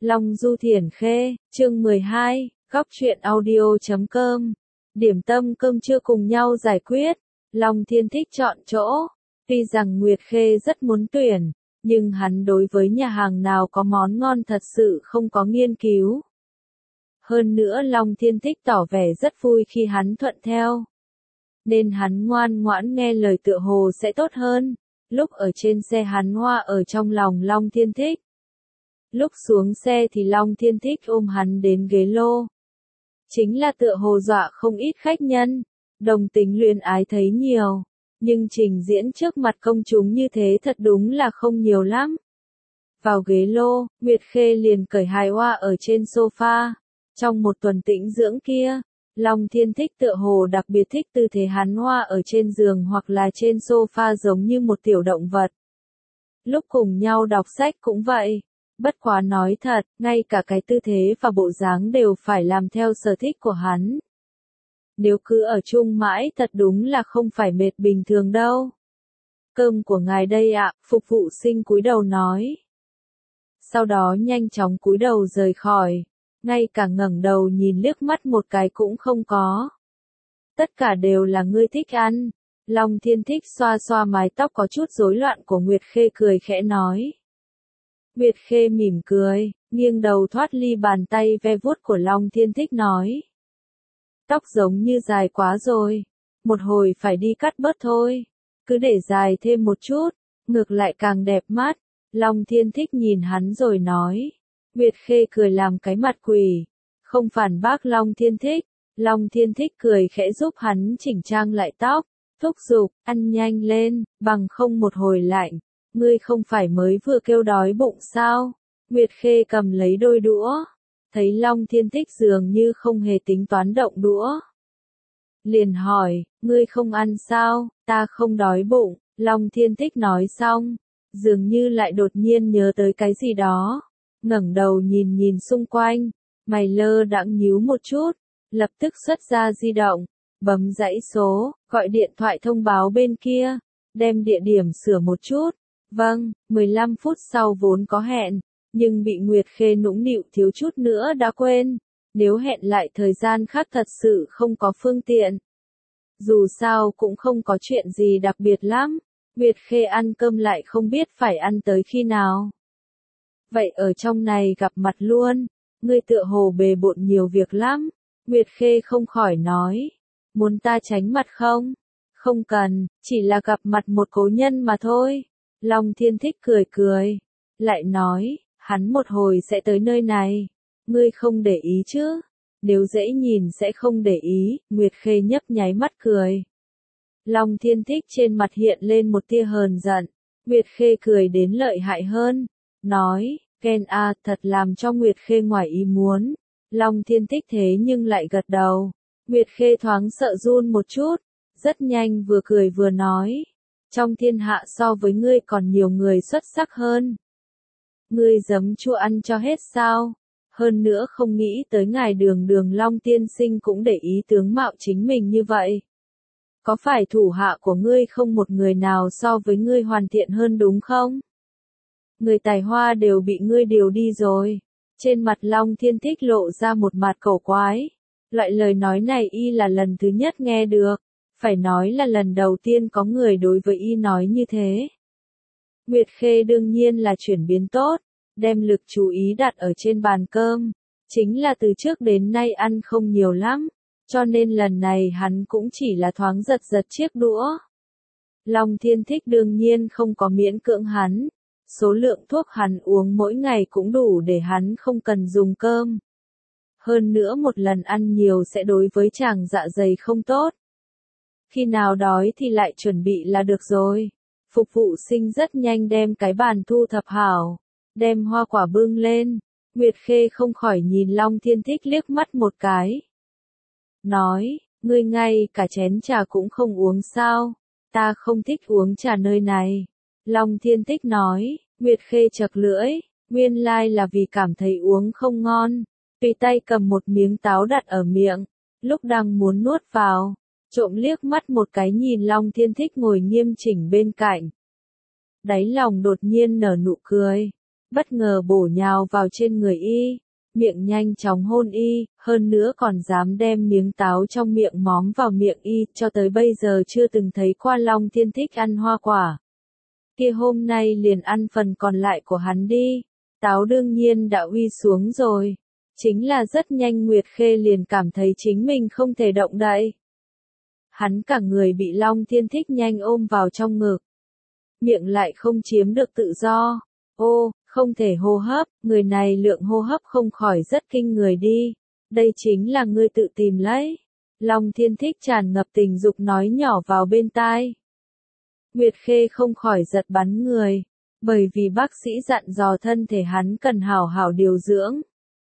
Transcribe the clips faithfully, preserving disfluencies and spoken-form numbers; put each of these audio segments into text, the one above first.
Long Du Thiển Khê, chương mười hai, góc truyện audio chấm com. Điểm tâm cơm trưa cùng nhau giải quyết. Long Thiên Thích chọn chỗ. Tuy rằng Nguyệt Khê rất muốn tuyển, nhưng hắn đối với nhà hàng nào có món ngon thật sự không có nghiên cứu. Hơn nữa Long Thiên Thích tỏ vẻ rất vui khi hắn thuận theo. Nên hắn ngoan ngoãn nghe lời tựa hồ sẽ tốt hơn. Lúc ở trên xe hắn hoa ở trong lòng Long Thiên Thích. Lúc xuống xe thì Long Thiên Thích ôm hắn đến ghế lô. Chính là tựa hồ dọa không ít khách nhân, đồng tính luyến ái thấy nhiều, nhưng trình diễn trước mặt công chúng như thế thật đúng là không nhiều lắm. Vào ghế lô, Nguyệt Khê liền cởi hài hoa ở trên sofa. Trong một tuần tĩnh dưỡng kia, Long Thiên Thích tựa hồ đặc biệt thích tư thế hắn hoa ở trên giường hoặc là trên sofa giống như một tiểu động vật. Lúc cùng nhau đọc sách cũng vậy. Bất quá nói thật, ngay cả cái tư thế và bộ dáng đều phải làm theo sở thích của hắn. Nếu cứ ở chung mãi thật đúng là không phải mệt bình thường đâu. Cơm của ngài đây ạ, phục vụ sinh cúi đầu nói. Sau đó nhanh chóng cúi đầu rời khỏi, ngay cả ngẩng đầu nhìn liếc mắt một cái cũng không có. Tất cả đều là ngươi thích ăn. Long Thiên Thích xoa xoa mái tóc có chút rối loạn của Nguyệt Khê cười khẽ nói. Nguyệt Khê mỉm cười, nghiêng đầu thoát ly bàn tay ve vuốt của Long Thiên Thích nói. Tóc giống như dài quá rồi, một hồi phải đi cắt bớt thôi, cứ để dài thêm một chút, ngược lại càng đẹp mắt. Long Thiên Thích nhìn hắn rồi nói. Nguyệt Khê cười làm cái mặt quỷ, không phản bác Long Thiên Thích. Long Thiên Thích cười khẽ giúp hắn chỉnh trang lại tóc, thúc giục, ăn nhanh lên, bằng không một hồi lạnh. Ngươi không phải mới vừa kêu đói bụng sao? Nguyệt Khê cầm lấy đôi đũa, thấy Long Thiên Thích dường như không hề tính toán động đũa. Liền hỏi, ngươi không ăn sao? Ta không đói bụng. Long Thiên Thích nói xong, dường như lại đột nhiên nhớ tới cái gì đó, ngẩng đầu nhìn nhìn xung quanh, mày lơ đãng nhíu một chút, lập tức xuất ra di động, bấm dãy số, gọi điện thoại thông báo bên kia, đem địa điểm sửa một chút. Vâng, mười lăm phút sau vốn có hẹn, nhưng bị Nguyệt Khê nũng nịu thiếu chút nữa đã quên. Nếu hẹn lại thời gian khác thật sự không có phương tiện. Dù sao cũng không có chuyện gì đặc biệt lắm. Nguyệt Khê ăn cơm lại không biết phải ăn tới khi nào. Vậy ở trong này gặp mặt luôn, ngươi tựa hồ bề bộn nhiều việc lắm. Nguyệt Khê không khỏi nói, muốn ta tránh mặt không? Không cần, chỉ là gặp mặt một cố nhân mà thôi. Long Thiên Thích cười cười, lại nói, hắn một hồi sẽ tới nơi này, ngươi không để ý chứ? Nếu dễ nhìn sẽ không để ý. Nguyệt Khê nhấp nháy mắt cười. Long Thiên Thích trên mặt hiện lên một tia hờn giận. Nguyệt Khê cười đến lợi hại hơn, nói, Ken a, thật làm cho Nguyệt Khê ngoài ý muốn. Long Thiên Thích thế nhưng lại gật đầu. Nguyệt Khê thoáng sợ run một chút, rất nhanh vừa cười vừa nói. Trong thiên hạ so với ngươi còn nhiều người xuất sắc hơn. Ngươi giấm chua ăn cho hết sao? Hơn nữa không nghĩ tới ngài Đường Đường Long tiên sinh cũng để ý tướng mạo chính mình như vậy. Có phải thủ hạ của ngươi không một người nào so với ngươi hoàn thiện hơn đúng không? Người tài hoa đều bị ngươi điều đi rồi. Trên mặt Long Thiên Thích lộ ra một mặt cổ quái. Loại lời nói này y là lần thứ nhất nghe được. Phải nói là lần đầu tiên có người đối với y nói như thế. Nguyệt Khê đương nhiên là chuyển biến tốt, đem lực chú ý đặt ở trên bàn cơm. Chính là từ trước đến nay ăn không nhiều lắm, cho nên lần này hắn cũng chỉ là thoáng giật giật chiếc đũa. Long Thiên Thích đương nhiên không có miễn cưỡng hắn. Số lượng thuốc hắn uống mỗi ngày cũng đủ để hắn không cần dùng cơm. Hơn nữa một lần ăn nhiều sẽ đối với chàng dạ dày không tốt. Khi nào đói thì lại chuẩn bị là được rồi. Phục vụ sinh rất nhanh đem cái bàn thu thập hảo, đem hoa quả bưng lên. Nguyệt Khê không khỏi nhìn Long Thiên Thích liếc mắt một cái. Nói, ngươi ngay cả chén trà cũng không uống sao? Ta không thích uống trà nơi này. Long Thiên Thích nói. Nguyệt Khê chật lưỡi, nguyên lai là vì cảm thấy uống không ngon. Tùy tay cầm một miếng táo đặt ở miệng, lúc đang muốn nuốt vào. Trộm liếc mắt một cái nhìn Long Thiên Thích ngồi nghiêm chỉnh bên cạnh. Đáy lòng đột nhiên nở nụ cười. bất ngờ bổ nhào vào trên người y, miệng nhanh chóng hôn y, hơn nữa còn dám đem miếng táo trong miệng móm vào miệng y, cho tới bây giờ chưa từng thấy qua Long Thiên Thích ăn hoa quả. Kia hôm nay liền ăn phần còn lại của hắn đi, táo đương nhiên đã uy xuống rồi. Chính là rất nhanh Nguyệt Khê liền cảm thấy chính mình không thể động đậy. Hắn cả người bị Long Thiên Thích nhanh ôm vào trong ngực. Miệng lại không chiếm được tự do. Ô, không thể hô hấp, người này lượng hô hấp không khỏi rất kinh người đi. Đây chính là ngươi tự tìm lấy. Long Thiên Thích tràn ngập tình dục nói nhỏ vào bên tai. Nguyệt Khê không khỏi giật bắn người, bởi vì bác sĩ dặn dò thân thể hắn cần hảo hảo điều dưỡng.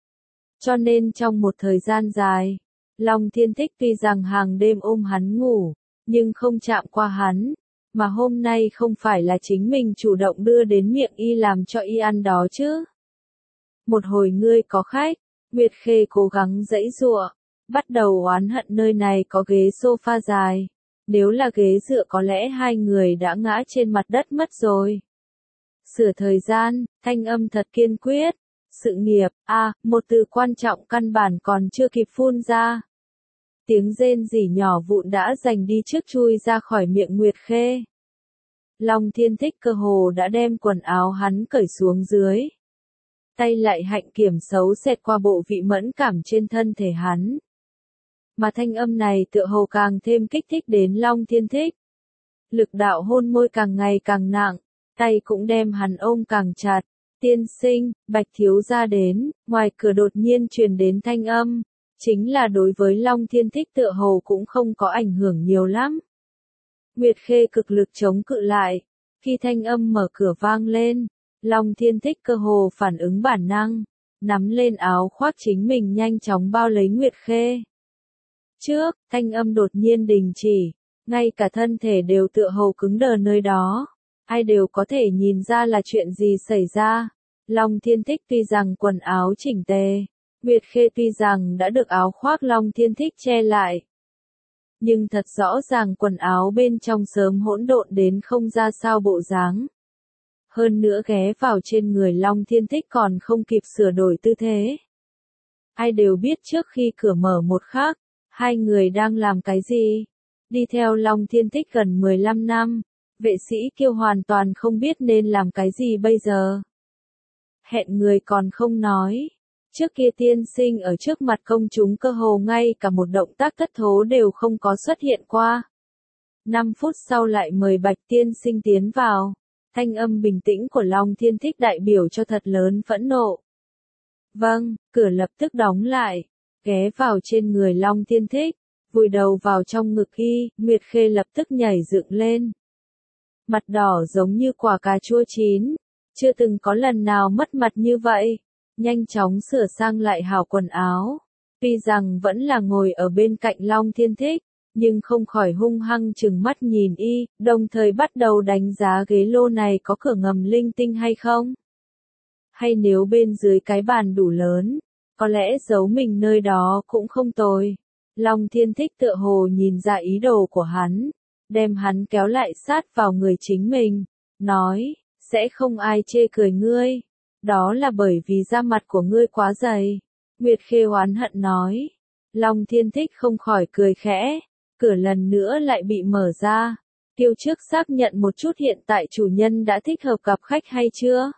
Cho nên trong một thời gian dài, Long Thiên Thích tuy rằng hàng đêm ôm hắn ngủ, nhưng không chạm qua hắn, mà hôm nay không phải là chính mình chủ động đưa đến miệng y làm cho y ăn đó chứ. Một hồi ngươi có khách, Nguyệt Khê cố gắng giãy giụa, bắt đầu oán hận nơi này có ghế sofa dài, nếu là ghế dựa có lẽ hai người đã ngã trên mặt đất mất rồi. Sửa thời gian, thanh âm thật kiên quyết. Sự nghiệp, a, à, một từ quan trọng căn bản còn chưa kịp phun ra. Tiếng rên rỉ nhỏ vụn đã giành đi trước chui ra khỏi miệng Nguyệt Khê. Long Thiên Thích cơ hồ đã đem quần áo hắn cởi xuống dưới. Tay lại hạnh kiểm xấu xẹt qua bộ vị mẫn cảm trên thân thể hắn. Mà thanh âm này tựa hồ càng thêm kích thích đến Long Thiên Thích. Lực đạo hôn môi càng ngày càng nặng, tay cũng đem hắn ôm càng chặt. Tiên sinh, Bạch thiếu gia đến, ngoài cửa đột nhiên truyền đến thanh âm, chính là đối với Long Thiên Thích tựa hồ cũng không có ảnh hưởng nhiều lắm. Nguyệt Khê cực lực chống cự lại, khi thanh âm mở cửa vang lên, Long Thiên Thích cơ hồ phản ứng bản năng, nắm lên áo khoác chính mình nhanh chóng bao lấy Nguyệt Khê. Trước, thanh âm đột nhiên đình chỉ, ngay cả thân thể đều tựa hồ cứng đờ nơi đó. Ai đều có thể nhìn ra là chuyện gì xảy ra. Long Thiên Thích tuy rằng quần áo chỉnh tề, Nguyệt Khê tuy rằng đã được áo khoác Long Thiên Thích che lại. Nhưng thật rõ ràng quần áo bên trong sớm hỗn độn đến không ra sao bộ dáng. Hơn nữa ghé vào trên người Long Thiên Thích còn không kịp sửa đổi tư thế. Ai đều biết trước khi cửa mở một khắc, hai người đang làm cái gì. Đi theo Long Thiên Thích gần mười lăm năm. Vệ sĩ Kiêu hoàn toàn không biết nên làm cái gì bây giờ. Hẹn người còn không nói. Trước kia tiên sinh ở trước mặt công chúng cơ hồ ngay cả một động tác thất thố đều không có xuất hiện qua. Năm phút sau lại mời Bạch tiên sinh tiến vào. Thanh âm bình tĩnh của Long Thiên Thích đại biểu cho thật lớn phẫn nộ. Vâng, cửa lập tức đóng lại. Ghé vào trên người Long Thiên Thích, vùi đầu vào trong ngực y, Nguyệt Khê lập tức nhảy dựng lên. Mặt đỏ giống như quả cà chua chín, chưa từng có lần nào mất mặt như vậy, nhanh chóng sửa sang lại hào quần áo, tuy rằng vẫn là ngồi ở bên cạnh Long Thiên Thích, nhưng không khỏi hung hăng chừng mắt nhìn y, đồng thời bắt đầu đánh giá ghế lô này có cửa ngầm linh tinh hay không. Hay nếu bên dưới cái bàn đủ lớn, có lẽ giấu mình nơi đó cũng không tồi. Long Thiên Thích tựa hồ nhìn ra ý đồ của hắn. Đem hắn kéo lại sát vào người chính mình, nói, sẽ không ai chê cười ngươi, đó là bởi vì da mặt của ngươi quá dày. Nguyệt Khê oán hận nói, Long Thiên Thích không khỏi cười khẽ, cửa lần nữa lại bị mở ra, Tiêu trước xác nhận một chút hiện tại chủ nhân đã thích hợp gặp khách hay chưa.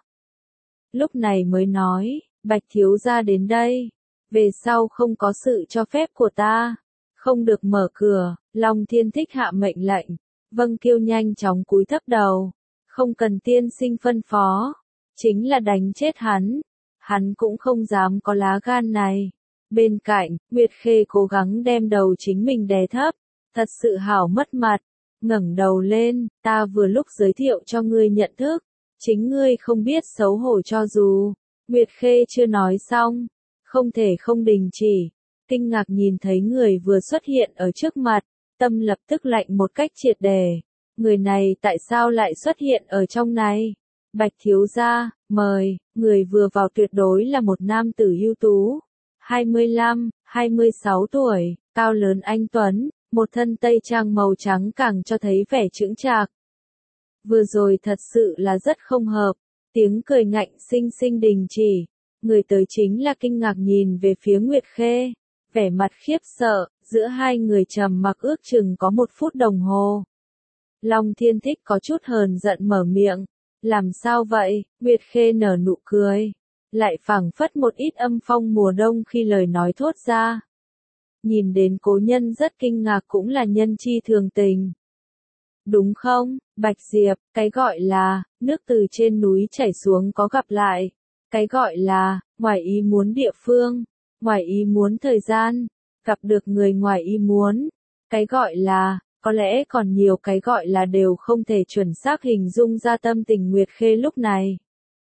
Lúc này mới nói, Bạch thiếu gia đến đây, về sau không có sự cho phép của ta, không được mở cửa. Long Thiên Thích hạ mệnh lệnh, Vâng Kiêu nhanh chóng cúi thấp đầu, không cần tiên sinh phân phó, chính là đánh chết hắn, hắn cũng không dám có lá gan này. Bên cạnh, Nguyệt Khê cố gắng đem đầu chính mình đè thấp, thật sự hảo mất mặt, ngẩng đầu lên, ta vừa lúc giới thiệu cho ngươi nhận thức, chính ngươi không biết xấu hổ cho dù. Nguyệt Khê chưa nói xong, không thể không đình chỉ, kinh ngạc nhìn thấy người vừa xuất hiện ở trước mặt. Tâm lập tức lạnh một cách triệt để. Người này tại sao lại xuất hiện ở trong này? Bạch thiếu gia, mời. Người vừa vào tuyệt đối là một nam tử ưu tú. hai mươi lăm, hai mươi sáu tuổi, cao lớn anh tuấn, một thân tây trang màu trắng càng cho thấy vẻ chững chạc. Vừa rồi thật sự là rất không hợp. Tiếng cười ngạnh xinh xinh đình chỉ, người tới chính là kinh ngạc nhìn về phía Nguyệt Khê, vẻ mặt khiếp sợ, giữa hai người trầm mặc ước chừng có một phút đồng hồ. Long Thiên Thích có chút hờn giận mở miệng, làm sao vậy? Nguyệt Khê nở nụ cười, lại phảng phất một ít âm phong mùa đông khi lời nói thốt ra. Nhìn đến cố nhân rất kinh ngạc cũng là nhân chi thường tình. Đúng không, Bạch Diệp, cái gọi là, nước từ trên núi chảy xuống có gặp lại. Cái gọi là, ngoài ý muốn địa phương, ngoài ý muốn thời gian, gặp được người ngoài ý muốn. Cái gọi là, có lẽ còn nhiều cái gọi là đều không thể chuẩn xác hình dung ra tâm tình Nguyệt Khê lúc này.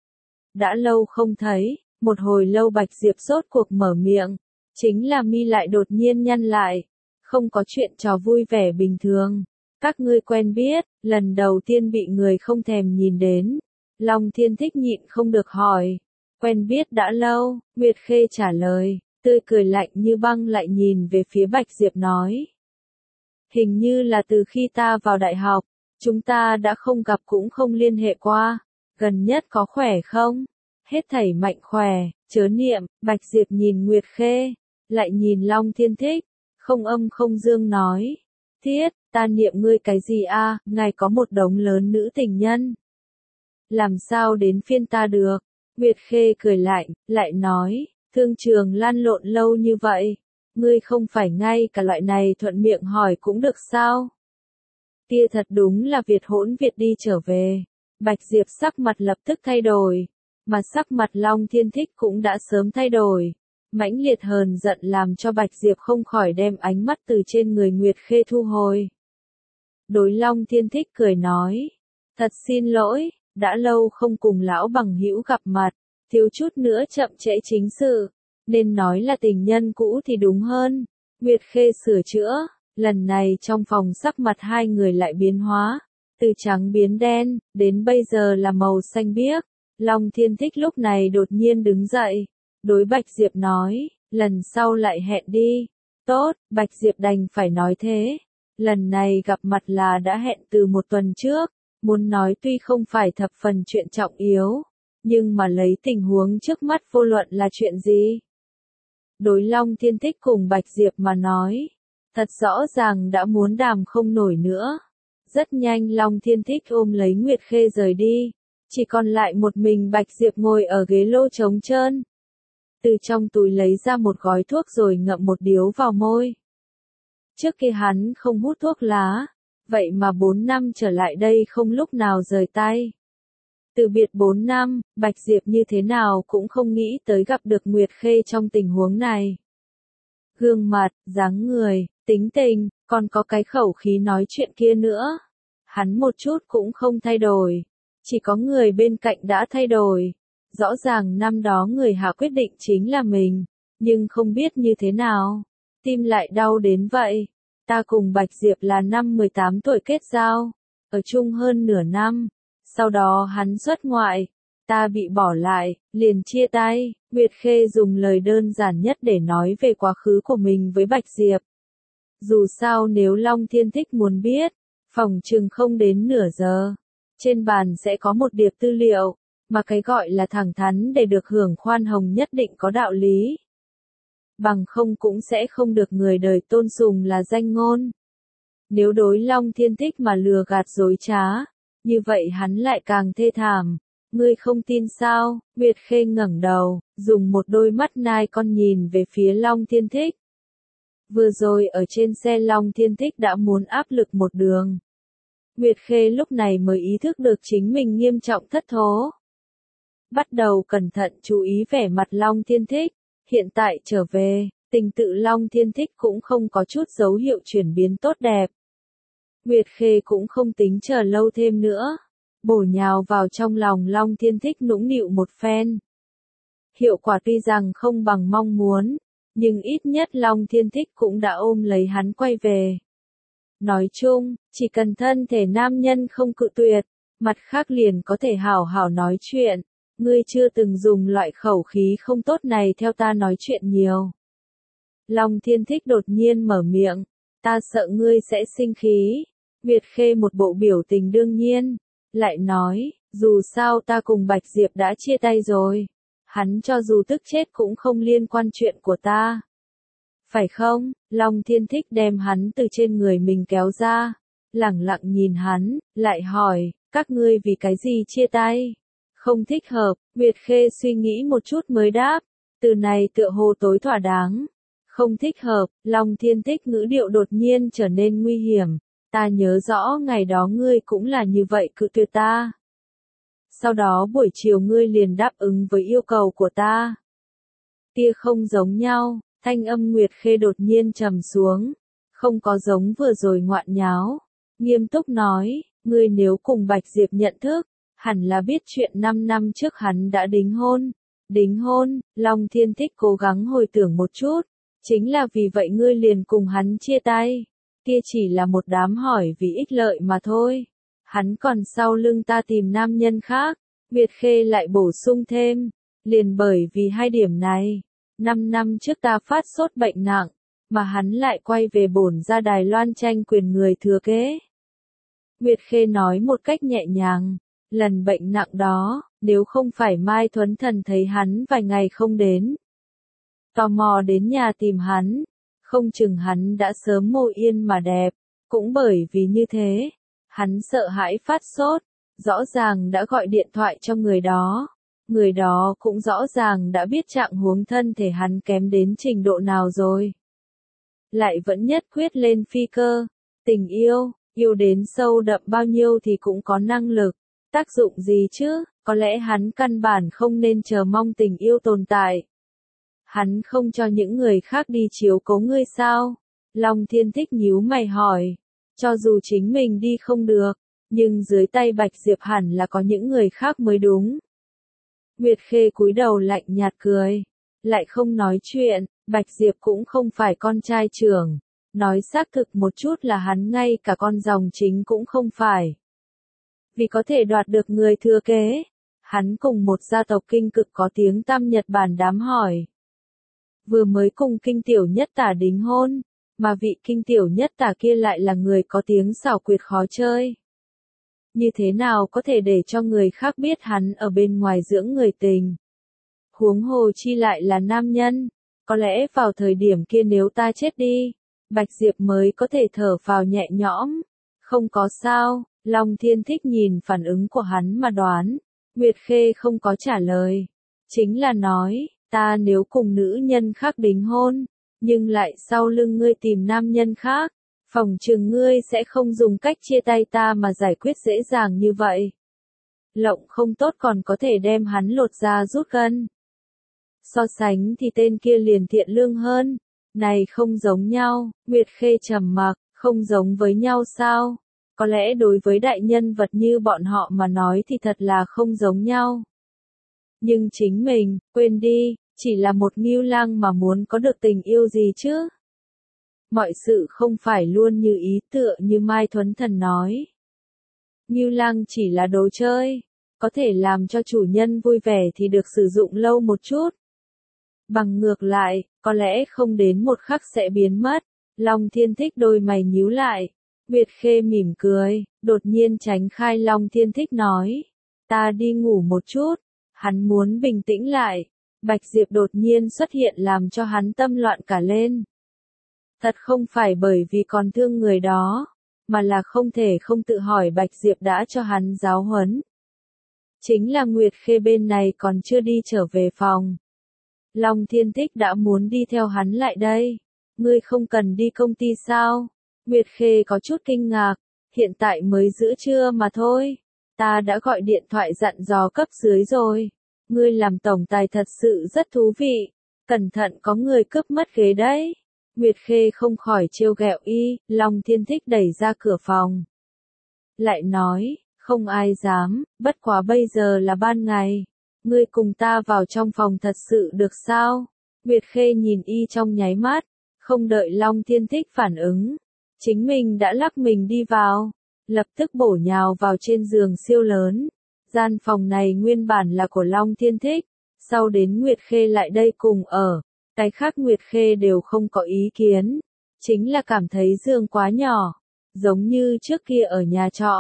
Đã lâu không thấy, một hồi lâu Bạch Diệp sốt cuộc mở miệng, chính là mi lại đột nhiên nhăn lại, không có chuyện trò vui vẻ bình thường. Các ngươi quen biết, lần đầu tiên bị người không thèm nhìn đến. Long Thiên Thích nhịn không được hỏi. Quen biết đã lâu, Nguyệt Khê trả lời, tươi cười lạnh như băng lại nhìn về phía Bạch Diệp nói. Hình như là từ khi ta vào đại học, chúng ta đã không gặp cũng không liên hệ qua. Gần nhất có khỏe không? Hết thảy mạnh khỏe, chớ niệm, Bạch Diệp nhìn Nguyệt Khê, lại nhìn Long Thiên Thích, không âm không dương nói. Thiết, ta niệm ngươi cái gì a? Ngài có một đống lớn nữ tình nhân. Làm sao đến phiên ta được? Nguyệt Khê cười lạnh, lại nói, thương trường lan lộn lâu như vậy, ngươi không phải ngay cả loại này thuận miệng hỏi cũng được sao? Tia thật đúng là Việt hỗn Việt đi trở về. Bạch Diệp sắc mặt lập tức thay đổi, mà sắc mặt Long Thiên Thích cũng đã sớm thay đổi. Mãnh liệt hờn giận làm cho Bạch Diệp không khỏi đem ánh mắt từ trên người Nguyệt Khê thu hồi. Đối Long Thiên Thích cười nói, thật xin lỗi, đã lâu không cùng lão bằng hữu gặp mặt, thiếu chút nữa chậm trễ chính sự, nên nói là tình nhân cũ thì đúng hơn. Nguyệt Khê sửa chữa, lần này trong phòng sắc mặt hai người lại biến hóa, từ trắng biến đen, đến bây giờ là màu xanh biếc. Long Thiên Thích lúc này đột nhiên đứng dậy, đối Bạch Diệp nói, lần sau lại hẹn đi. Tốt, Bạch Diệp đành phải nói thế. Lần này gặp mặt là đã hẹn từ một tuần trước, muốn nói tuy không phải thập phần chuyện trọng yếu, nhưng mà lấy tình huống trước mắt vô luận là chuyện gì. Đối Long Thiên Thích cùng Bạch Diệp mà nói, thật rõ ràng đã muốn đàm không nổi nữa. Rất nhanh Long Thiên Thích ôm lấy Nguyệt Khê rời đi, chỉ còn lại một mình Bạch Diệp ngồi ở ghế lô trống trơn. Từ trong túi lấy ra một gói thuốc rồi ngậm một điếu vào môi. Trước kia hắn không hút thuốc lá, vậy mà bốn năm trở lại đây không lúc nào rời tay. Từ biệt bốn năm, Bạch Diệp như thế nào cũng không nghĩ tới gặp được Nguyệt Khê trong tình huống này. Gương mặt, dáng người, tính tình, còn có cái khẩu khí nói chuyện kia nữa. Hắn một chút cũng không thay đổi, chỉ có người bên cạnh đã thay đổi. Rõ ràng năm đó người hạ quyết định chính là mình, nhưng không biết như thế nào, tim lại đau đến vậy. Ta cùng Bạch Diệp là năm mười tám tuổi kết giao, ở chung hơn nửa năm, sau đó hắn xuất ngoại, ta bị bỏ lại, liền chia tay. Nguyệt Khê dùng lời đơn giản nhất để nói về quá khứ của mình với Bạch Diệp. Dù sao nếu Long Thiên Thích muốn biết, phòng chừng không đến nửa giờ, trên bàn sẽ có một điệp tư liệu. Mà cái gọi là thẳng thắn để được hưởng khoan hồng nhất định có đạo lý. Bằng không cũng sẽ không được người đời tôn sùng là danh ngôn. Nếu đối Long Thiên Thích mà lừa gạt dối trá, như vậy hắn lại càng thê thảm. Ngươi không tin sao? Nguyệt Khê ngẩng đầu, dùng một đôi mắt nai con nhìn về phía Long Thiên Thích. Vừa rồi ở trên xe Long Thiên Thích đã muốn áp lực một đường. Nguyệt Khê lúc này mới ý thức được chính mình nghiêm trọng thất thố. Bắt đầu cẩn thận chú ý vẻ mặt Long Thiên Thích, hiện tại trở về, tình tự Long Thiên Thích cũng không có chút dấu hiệu chuyển biến tốt đẹp. Nguyệt Khê cũng không tính chờ lâu thêm nữa, bổ nhào vào trong lòng Long Thiên Thích nũng nịu một phen. Hiệu quả tuy rằng không bằng mong muốn, nhưng ít nhất Long Thiên Thích cũng đã ôm lấy hắn quay về. Nói chung, chỉ cần thân thể nam nhân không cự tuyệt, mặt khác liền có thể hảo hảo nói chuyện. Ngươi chưa từng dùng loại khẩu khí không tốt này theo ta nói chuyện nhiều. Long Thiên Thích đột nhiên mở miệng, ta sợ ngươi sẽ sinh khí. Nguyệt Khê một bộ biểu tình đương nhiên, lại nói, Dù sao ta cùng Bạch Diệp đã chia tay rồi. Hắn cho dù tức chết cũng không liên quan chuyện của ta. Phải không? Long Thiên Thích đem hắn từ trên người mình kéo ra. Lẳng lặng nhìn hắn, lại hỏi, các ngươi vì cái gì chia tay? Không thích hợp, Nguyệt Khê suy nghĩ một chút mới đáp. Từ này tựa hồ tối thỏa đáng. Không thích hợp, Long Thiên Thích ngữ điệu đột nhiên trở nên nguy hiểm. Ta nhớ rõ ngày đó ngươi cũng là như vậy cự tuyệt ta. Sau đó buổi chiều ngươi liền đáp ứng với yêu cầu của ta. Tia không giống nhau, thanh âm Nguyệt Khê đột nhiên trầm xuống. Không có giống vừa rồi ngoạn nháo. Nghiêm túc nói, ngươi nếu cùng Bạch Diệp nhận thức, hẳn là biết chuyện năm năm trước hắn đã đính hôn. Đính hôn, Long Thiên Thích cố gắng hồi tưởng một chút. Chính là vì vậy ngươi liền cùng hắn chia tay. Kia chỉ là một đám hỏi vì ích lợi mà thôi. Hắn còn sau lưng ta tìm nam nhân khác. Nguyệt Khê lại bổ sung thêm. Liền bởi vì hai điểm này. Năm năm trước ta phát sốt bệnh nặng. Mà hắn lại quay về bổn ra Đài Loan tranh quyền người thừa kế. Nguyệt Khê nói một cách nhẹ nhàng. Lần bệnh nặng đó, nếu không phải Mai Thuấn Thần thấy hắn vài ngày không đến. Tò mò đến nhà tìm hắn. Không chừng hắn đã sớm mồ yên mà đẹp. Cũng bởi vì như thế. Hắn sợ hãi phát sốt. Rõ ràng đã gọi điện thoại cho người đó. Người đó cũng rõ ràng đã biết trạng huống thân thể hắn kém đến trình độ nào rồi. Lại vẫn nhất quyết lên phi cơ. Tình yêu, yêu đến sâu đậm bao nhiêu thì cũng có năng lực. Tác dụng gì chứ, có lẽ hắn căn bản không nên chờ mong tình yêu tồn tại. Hắn không cho những người khác đi chiếu cố ngươi sao? Long Thiên Thích nhíu mày hỏi. Cho dù chính mình đi không được, nhưng dưới tay Bạch Diệp hẳn là có những người khác mới đúng. Nguyệt Khê cúi đầu lạnh nhạt cười. Lại không nói chuyện, Bạch Diệp cũng không phải con trai trưởng. Nói xác thực một chút là hắn ngay cả con dòng chính cũng không phải. Vì có thể đoạt được người thừa kế, hắn cùng một gia tộc kinh cực có tiếng tăm Nhật Bản đám hỏi. Vừa mới cùng kinh tiểu nhất tả đính hôn, mà vị kinh tiểu nhất tả kia lại là người có tiếng xảo quyệt khó chơi. Như thế nào có thể để cho người khác biết hắn ở bên ngoài dưỡng người tình? Huống hồ chi lại là nam nhân, có lẽ vào thời điểm kia nếu ta chết đi, Bạch Diệp mới có thể thở phào nhẹ nhõm. Không có sao, Long Thiên Thích nhìn phản ứng của hắn mà đoán. Nguyệt Khê không có trả lời. Chính là nói, ta nếu cùng nữ nhân khác đính hôn, nhưng lại sau lưng ngươi tìm nam nhân khác, phòng trường ngươi sẽ không dùng cách chia tay ta mà giải quyết dễ dàng như vậy. Lộng không tốt còn có thể đem hắn lột ra rút gân. So sánh thì tên kia liền thiện lương hơn. Này không giống nhau, Nguyệt Khê trầm mặc, không giống với nhau sao? Có lẽ đối với đại nhân vật như bọn họ mà nói thì thật là không giống nhau. Nhưng chính mình, quên đi, chỉ là một Ngưu Lang mà muốn có được tình yêu gì chứ? Mọi sự không phải luôn như ý tựa như Mai Thuấn Thần nói. Ngưu Lang chỉ là đồ chơi, có thể làm cho chủ nhân vui vẻ thì được sử dụng lâu một chút. Bằng ngược lại, có lẽ không đến một khắc sẽ biến mất. Long Thiên Thích đôi mày nhíu lại. Nguyệt Khê mỉm cười, đột nhiên tránh khai Long Thiên Thích nói. Ta đi ngủ một chút. Hắn muốn bình tĩnh lại. Bạch Diệp đột nhiên xuất hiện làm cho hắn tâm loạn cả lên. Thật không phải bởi vì còn thương người đó, mà là không thể không tự hỏi Bạch Diệp đã cho hắn giáo huấn. Chính là Nguyệt Khê bên này còn chưa đi trở về phòng. Long Thiên Thích đã muốn đi theo hắn lại đây. Ngươi không cần đi công ty sao? Nguyệt Khê có chút kinh ngạc. Hiện tại mới giữa trưa mà thôi. Ta đã gọi điện thoại dặn dò cấp dưới rồi. Ngươi làm tổng tài thật sự rất thú vị. Cẩn thận có người cướp mất ghế đấy. Nguyệt Khê không khỏi trêu ghẹo y. Long Thiên Thích đẩy ra cửa phòng. Lại nói, không ai dám, bất quá bây giờ là ban ngày. Ngươi cùng ta vào trong phòng thật sự được sao? Nguyệt Khê nhìn y trong nháy mắt, không đợi Long Thiên Thích phản ứng. Chính mình đã lắc mình đi vào, lập tức bổ nhào vào trên giường siêu lớn. Gian phòng này nguyên bản là của Long Thiên Thích, sau đến Nguyệt Khê lại đây cùng ở. Cái khác Nguyệt Khê đều không có ý kiến, chính là cảm thấy giường quá nhỏ, giống như trước kia ở nhà trọ.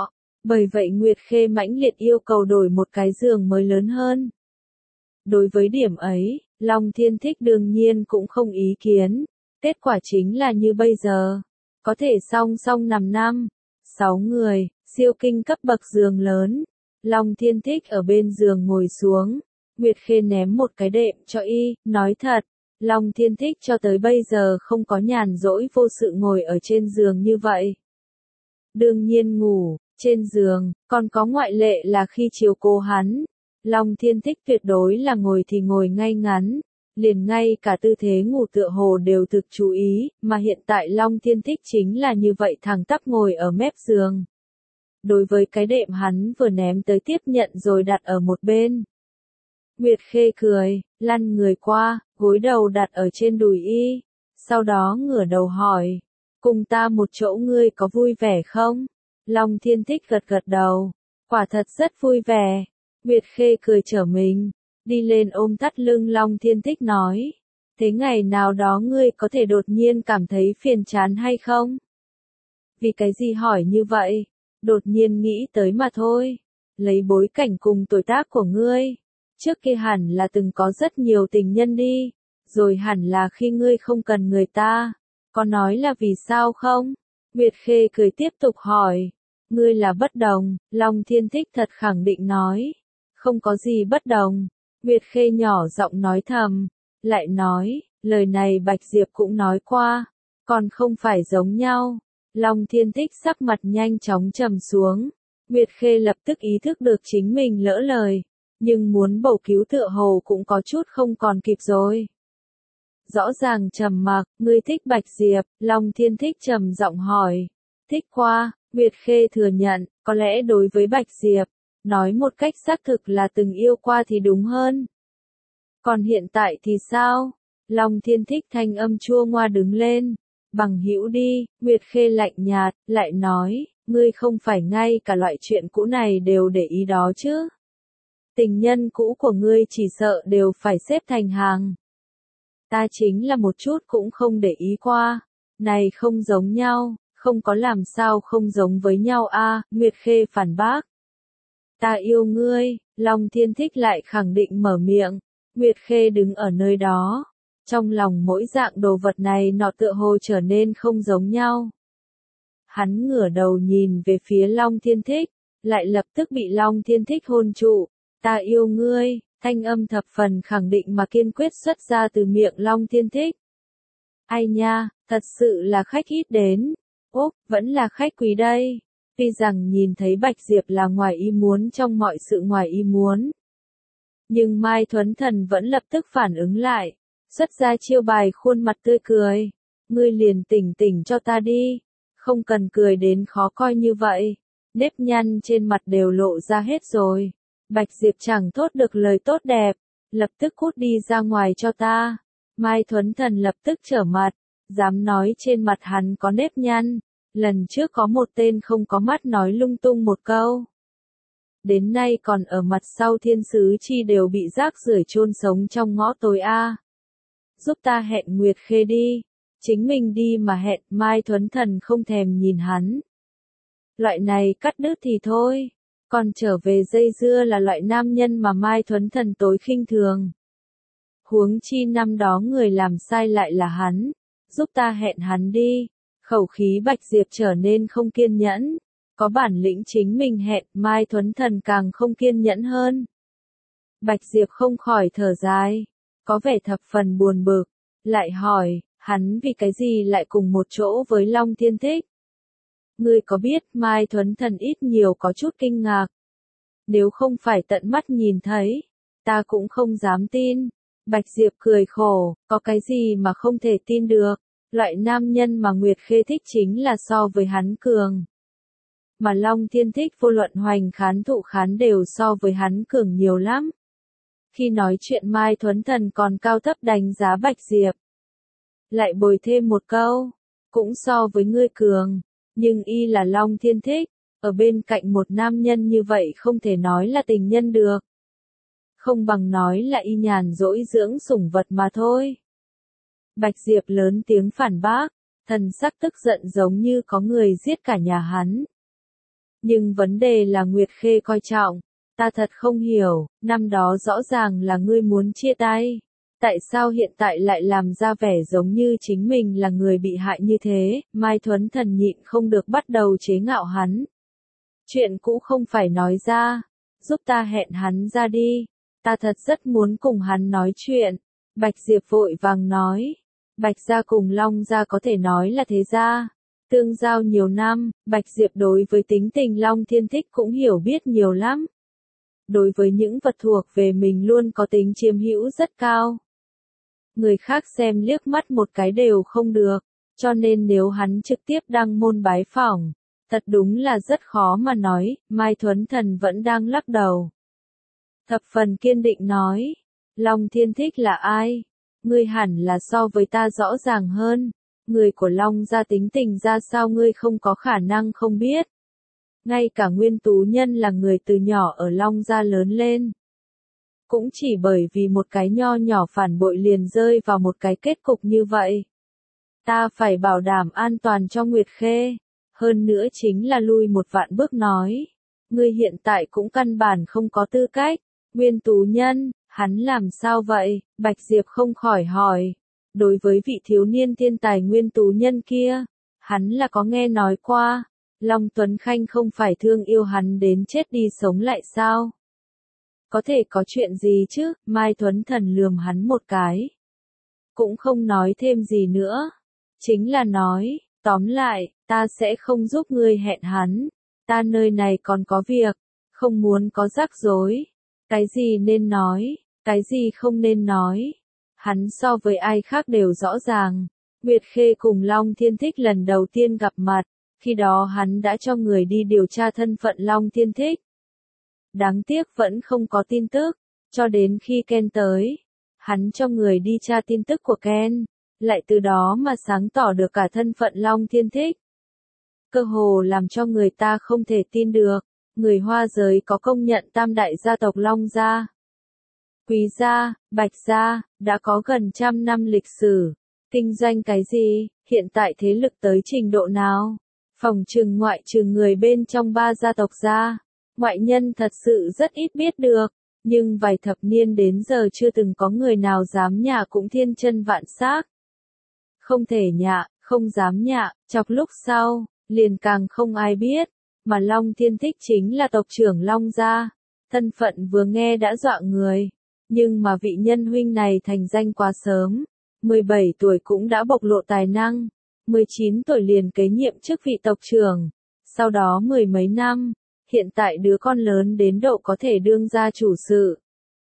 Bởi vậy Nguyệt Khê mãnh liệt yêu cầu đổi một cái giường mới lớn hơn. Đối với điểm ấy, Long Thiên Thích đương nhiên cũng không ý kiến. Kết quả chính là như bây giờ. Có thể song song nằm năm, sáu người, siêu kinh cấp bậc giường lớn. Long Thiên Thích ở bên giường ngồi xuống. Nguyệt Khê ném một cái đệm cho y, nói thật. Long Thiên Thích cho tới bây giờ không có nhàn rỗi vô sự ngồi ở trên giường như vậy. Đương nhiên ngủ, trên giường, còn có ngoại lệ là khi chiều cố hắn. Long Thiên Thích tuyệt đối là ngồi thì ngồi ngay ngắn, liền ngay cả tư thế ngủ tựa hồ đều thực chú ý, mà hiện tại Long Thiên Thích chính là như vậy thẳng tắp ngồi ở mép giường. Đối với cái đệm hắn vừa ném tới tiếp nhận rồi đặt ở một bên. Nguyệt Khê cười, lăn người qua, gối đầu đặt ở trên đùi y, sau đó ngửa đầu hỏi, cùng ta một chỗ ngươi có vui vẻ không? Long Thiên Thích gật gật đầu, quả thật rất vui vẻ. Nguyệt Khê cười trở mình, đi lên ôm thắt lưng Long Thiên Thích nói, thế ngày nào đó ngươi có thể đột nhiên cảm thấy phiền chán hay không? Vì cái gì hỏi như vậy? Đột nhiên nghĩ tới mà thôi. Lấy bối cảnh cùng tuổi tác của ngươi, trước kia hẳn là từng có rất nhiều tình nhân đi, rồi hẳn là khi ngươi không cần người ta. Có nói là vì sao không? Nguyệt Khê cười tiếp tục hỏi. Ngươi là bất đồng, Long Thiên Thích thật khẳng định nói. Không có gì bất đồng. Nguyệt Khê nhỏ giọng nói thầm, lại nói, lời này Bạch Diệp cũng nói qua, còn không phải giống nhau. Long Thiên Thích sắc mặt nhanh chóng trầm xuống. Nguyệt Khê lập tức ý thức được chính mình lỡ lời, nhưng muốn bầu cứu tựa hồ cũng có chút không còn kịp rồi. Rõ ràng trầm mặc, ngươi thích Bạch Diệp, Long Thiên Thích trầm giọng hỏi. Thích qua, Nguyệt Khê thừa nhận, có lẽ đối với Bạch Diệp, nói một cách xác thực là từng yêu qua thì đúng hơn. Còn hiện tại thì sao? Long Thiên Thích thanh âm chua ngoa đứng lên. Bằng hữu đi, Nguyệt Khê lạnh nhạt, lại nói, ngươi không phải ngay cả loại chuyện cũ này đều để ý đó chứ. Tình nhân cũ của ngươi chỉ sợ đều phải xếp thành hàng. Ta chính là một chút cũng không để ý qua. Này không giống nhau, không có làm sao không giống với nhau a, Nguyệt Khê phản bác. Ta yêu ngươi, Long Thiên Thích lại khẳng định mở miệng. Nguyệt Khê đứng ở nơi đó. Trong lòng mỗi dạng đồ vật này nọ tựa hồ trở nên không giống nhau. Hắn ngửa đầu nhìn về phía Long Thiên Thích, lại lập tức bị Long Thiên Thích hôn trụ. Ta yêu ngươi, thanh âm thập phần khẳng định mà kiên quyết xuất ra từ miệng Long Thiên Thích. Ai nha, thật sự là khách ít đến. Úp, vẫn là khách quý đây. Tuy rằng nhìn thấy Bạch Diệp là ngoài ý muốn trong mọi sự ngoài ý muốn. Nhưng Mai Thuấn Thần vẫn lập tức phản ứng lại. Xuất ra chiêu bài khuôn mặt tươi cười. Ngươi liền tỉnh tỉnh cho ta đi. Không cần cười đến khó coi như vậy. Nếp nhăn trên mặt đều lộ ra hết rồi. Bạch Diệp chẳng thốt được lời tốt đẹp. Lập tức cút đi ra ngoài cho ta. Mai Thuấn Thần lập tức trở mặt. Dám nói trên mặt hắn có nếp nhăn. Lần trước có một tên không có mắt nói lung tung một câu. Đến nay còn ở mặt sau thiên sứ chi đều bị rác rưởi chôn sống trong ngõ tối a. Giúp ta hẹn Nguyệt Khê đi. Chính mình đi mà hẹn, Mai Thuấn Thần không thèm nhìn hắn. Loại này cắt đứt thì thôi. Còn trở về dây dưa là loại nam nhân mà Mai Thuấn Thần tối khinh thường. Huống chi năm đó người làm sai lại là hắn. Giúp ta hẹn hắn đi. Khẩu khí Bạch Diệp trở nên không kiên nhẫn. Có bản lĩnh chính mình hẹn, Mai Thuấn Thần càng không kiên nhẫn hơn. Bạch Diệp không khỏi thở dài. Có vẻ thập phần buồn bực. Lại hỏi, hắn vì cái gì lại cùng một chỗ với Long Thiên Thích? Ngươi có biết, Mai Thuấn Thần ít nhiều có chút kinh ngạc. Nếu không phải tận mắt nhìn thấy, ta cũng không dám tin. Bạch Diệp cười khổ, có cái gì mà không thể tin được. Loại nam nhân mà Nguyệt Khê thích chính là so với hắn cường. Mà Long Thiên Thích vô luận hoành khán thụ khán đều so với hắn cường nhiều lắm. Khi nói chuyện Mai Thuấn Thần còn cao thấp đánh giá Bạch Diệp. Lại bồi thêm một câu, cũng so với ngươi cường, nhưng y là Long Thiên Thích, ở bên cạnh một nam nhân như vậy không thể nói là tình nhân được. Không bằng nói là y nhàn dỗi dưỡng sủng vật mà thôi. Bạch Diệp lớn tiếng phản bác, thần sắc tức giận giống như có người giết cả nhà hắn. Nhưng vấn đề là Nguyệt Khê coi trọng. Ta thật không hiểu, năm đó rõ ràng là ngươi muốn chia tay. Tại sao hiện tại lại làm ra vẻ giống như chính mình là người bị hại như thế? Mai Thuấn Thần nhịn không được bắt đầu chế ngạo hắn. Chuyện cũ không phải nói ra, giúp ta hẹn hắn ra đi. Ta thật rất muốn cùng hắn nói chuyện. Bạch Diệp vội vàng nói. Bạch gia cùng Long gia có thể nói là thế gia. Tương giao nhiều năm, Bạch Diệp đối với tính tình Long Thiên Thích cũng hiểu biết nhiều lắm. Đối với những vật thuộc về mình luôn có tính chiếm hữu rất cao. Người khác xem liếc mắt một cái đều không được, cho nên nếu hắn trực tiếp đăng môn bái phỏng, thật đúng là rất khó mà nói. Mai Thuấn Thần vẫn đang lắc đầu. Thập phần kiên định nói, Long Thiên Thích là ai? Ngươi hẳn là so với ta rõ ràng hơn. Người của Long gia tính tình ra sao ngươi không có khả năng không biết. Ngay cả Nguyên Tú Nhân là người từ nhỏ ở Long gia lớn lên. Cũng chỉ bởi vì một cái nho nhỏ phản bội liền rơi vào một cái kết cục như vậy. Ta phải bảo đảm an toàn cho Nguyệt Khê. Hơn nữa chính là lui một vạn bước nói. Ngươi hiện tại cũng căn bản không có tư cách. Nguyên Tú Nhân, hắn làm sao vậy? Bạch Diệp không khỏi hỏi. Đối với vị thiếu niên thiên tài Nguyên Tú Nhân kia, hắn là có nghe nói qua. Long Tuấn Khanh không phải thương yêu hắn đến chết đi sống lại sao? Có thể có chuyện gì chứ? Mai Thuấn Thần lườm hắn một cái. Cũng không nói thêm gì nữa. Chính là nói, tóm lại, ta sẽ không giúp ngươi hẹn hắn. Ta nơi này còn có việc, không muốn có rắc rối. Cái gì nên nói, cái gì không nên nói. Hắn so với ai khác đều rõ ràng. Nguyệt Khê cùng Long Thiên Thích lần đầu tiên gặp mặt, khi đó hắn đã cho người đi điều tra thân phận Long Thiên Thích. Đáng tiếc vẫn không có tin tức, cho đến khi Ken tới, hắn cho người đi tra tin tức của Ken, lại từ đó mà sáng tỏ được cả thân phận Long Thiên Thích. Cơ hồ làm cho người ta không thể tin được, người Hoa giới có công nhận tam đại gia tộc Long gia. Quý gia, Bạch gia, đã có gần trăm năm lịch sử. Kinh doanh cái gì, hiện tại thế lực tới trình độ nào? Phòng trừng ngoại trừ người bên trong ba gia tộc gia, ngoại nhân thật sự rất ít biết được. Nhưng vài thập niên đến giờ chưa từng có người nào dám nhả cũng thiên chân vạn xác. Không thể nhả, không dám nhả, chọc lúc sau, liền càng không ai biết. Mà Long Thiên Thích chính là tộc trưởng Long gia. Thân phận vừa nghe đã dọa người. Nhưng mà vị nhân huynh này thành danh quá sớm, mười bảy tuổi cũng đã bộc lộ tài năng, mười chín tuổi liền kế nhiệm chức vị tộc trưởng, sau đó mười mấy năm, hiện tại đứa con lớn đến độ có thể đương gia chủ sự.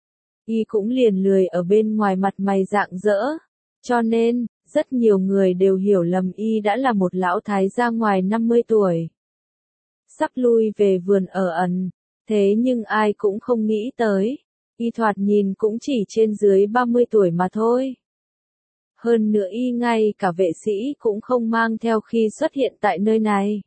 Y cũng liền lười ở bên ngoài mặt mày rạng rỡ, cho nên, rất nhiều người đều hiểu lầm Y đã là một lão thái gia ngoài năm mươi tuổi. Sắp lui về vườn ở ẩn, thế nhưng ai cũng không nghĩ tới. Y thoạt nhìn cũng chỉ trên dưới ba mươi tuổi mà thôi. Hơn nữa Y ngay cả vệ sĩ cũng không mang theo khi xuất hiện tại nơi này.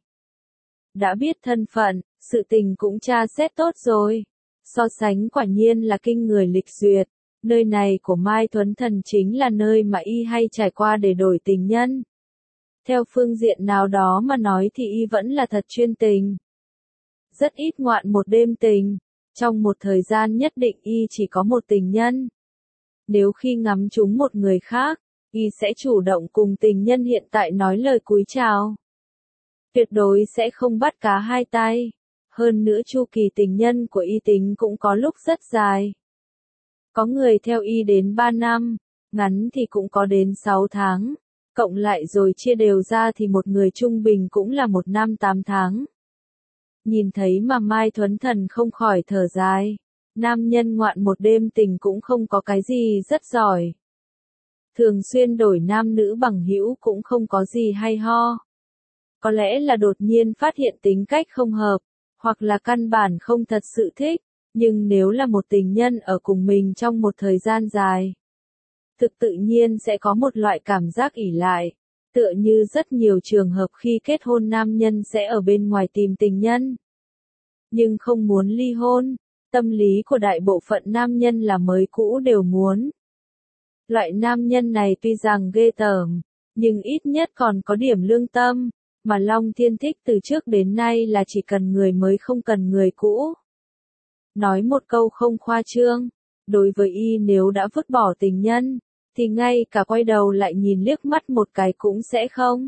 Đã biết thân phận, sự tình cũng tra xét tốt rồi. So sánh quả nhiên là kinh người lịch duyệt. Nơi này của Mai Thuấn Thần chính là nơi mà Y hay trải qua để đổi tình nhân. Theo phương diện nào đó mà nói thì Y vẫn là thật chuyên tình. Rất ít ngoạn một đêm tình. Trong một thời gian nhất định Y chỉ có một tình nhân. Nếu khi ngắm trúng một người khác, Y sẽ chủ động cùng tình nhân hiện tại nói lời cúi chào. Tuyệt đối sẽ không bắt cá hai tay. Hơn nữa chu kỳ tình nhân của Y tính cũng có lúc rất dài. Có người theo Y đến ba năm, ngắn thì cũng có đến sáu tháng. Cộng lại rồi chia đều ra thì một người trung bình cũng là một năm tám tháng. Nhìn thấy mà Mai Thuấn Thần không khỏi thở dài. Nam nhân ngoạn một đêm tình cũng không có cái gì rất giỏi. Thường xuyên đổi nam nữ bằng hữu cũng không có gì hay ho. Có lẽ là đột nhiên phát hiện tính cách không hợp, hoặc là căn bản không thật sự thích. Nhưng nếu là một tình nhân ở cùng mình trong một thời gian dài, thực tự nhiên sẽ có một loại cảm giác ỷ lại. Tựa như rất nhiều trường hợp khi kết hôn nam nhân sẽ ở bên ngoài tìm tình nhân. Nhưng không muốn ly hôn, tâm lý của đại bộ phận nam nhân là mới cũ đều muốn. Loại nam nhân này tuy rằng ghê tởm, nhưng ít nhất còn có điểm lương tâm. Mà Long Thiên Thích từ trước đến nay là chỉ cần người mới không cần người cũ. Nói một câu không khoa trương, đối với y nếu đã vứt bỏ tình nhân, thì ngay cả quay đầu lại nhìn liếc mắt một cái cũng sẽ không.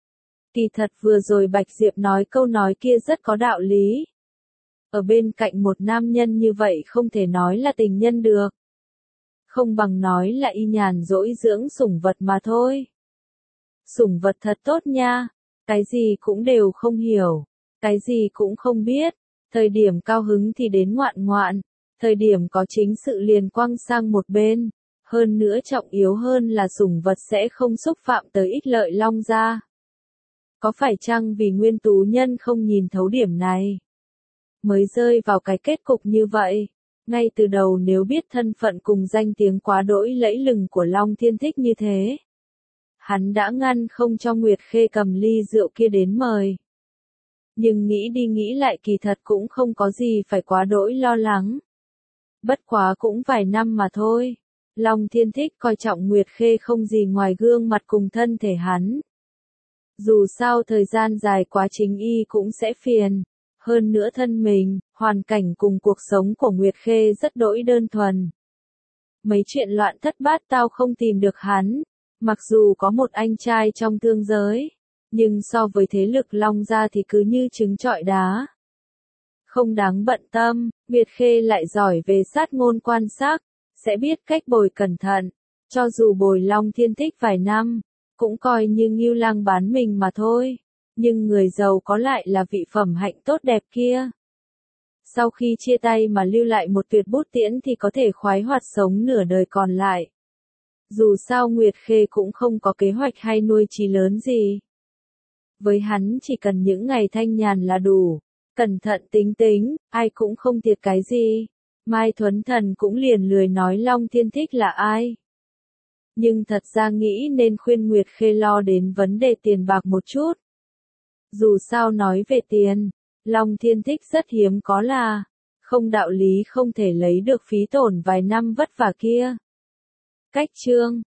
Kỳ thật vừa rồi Bạch Diệp nói câu nói kia rất có đạo lý. Ở bên cạnh một nam nhân như vậy không thể nói là tình nhân được. Không bằng nói là y nhàn dỗi dưỡng sủng vật mà thôi. Sủng vật thật tốt nha, cái gì cũng đều không hiểu, cái gì cũng không biết, thời điểm cao hứng thì đến ngoạn ngoạn, thời điểm có chính sự liền quăng sang một bên, hơn nữa trọng yếu hơn là sủng vật sẽ không xúc phạm tới ích lợi Long gia. Có phải chăng vì Nguyên Tú Nhân không nhìn thấu điểm này, mới rơi vào cái kết cục như vậy? Ngay từ đầu nếu biết thân phận cùng danh tiếng quá đỗi lẫy lừng của Long Thiên Thích như thế, hắn đã ngăn không cho Nguyệt Khê cầm ly rượu kia đến mời. Nhưng nghĩ đi nghĩ lại kỳ thật cũng không có gì phải quá đỗi lo lắng. Bất quá cũng vài năm mà thôi. Long Thiên Thích coi trọng Nguyệt Khê không gì ngoài gương mặt cùng thân thể hắn. Dù sao thời gian dài quá chính y cũng sẽ phiền. Hơn nữa thân mình, hoàn cảnh cùng cuộc sống của Nguyệt Khê rất đỗi đơn thuần. Mấy chuyện loạn thất bát tao không tìm được hắn. Mặc dù có một anh trai trong thương giới, nhưng so với thế lực Long gia thì cứ như trứng trọi đá. Không đáng bận tâm, Nguyệt Khê lại giỏi về sát ngôn quan sát, sẽ biết cách bồi cẩn thận. Cho dù bồi Long Thiên Thích vài năm, cũng coi như ngưu lang bán mình mà thôi. Nhưng người giàu có lại là vị phẩm hạnh tốt đẹp kia. Sau khi chia tay mà lưu lại một tuyệt bút tiễn thì có thể khoái hoạt sống nửa đời còn lại. Dù sao Nguyệt Khê cũng không có kế hoạch hay nuôi chí lớn gì. Với hắn chỉ cần những ngày thanh nhàn là đủ. Cẩn thận tính tính, ai cũng không thiệt cái gì. Mai Thuấn Thần cũng liền lười nói Long Thiên Thích là ai. Nhưng thật ra nghĩ nên khuyên Nguyệt Khê lo đến vấn đề tiền bạc một chút. Dù sao nói về tiền, Long Thiên Thích rất hiếm có là, không đạo lý không thể lấy được phí tổn vài năm vất vả kia. Cách chương